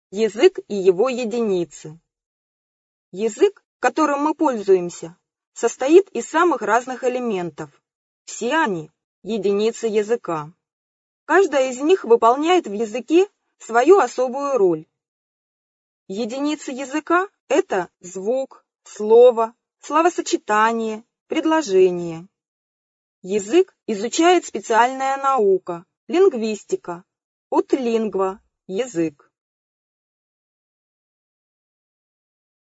Язык и его единицы. Язык, которым мы пользуемся, состоит из самых разных элементов. Все они – единицы языка. Каждая из них выполняет в языке свою особую роль. Единицы языка – это звук, слово, словосочетание, предложение. Язык изучает специальная наука – лингвистика, от лингва – язык.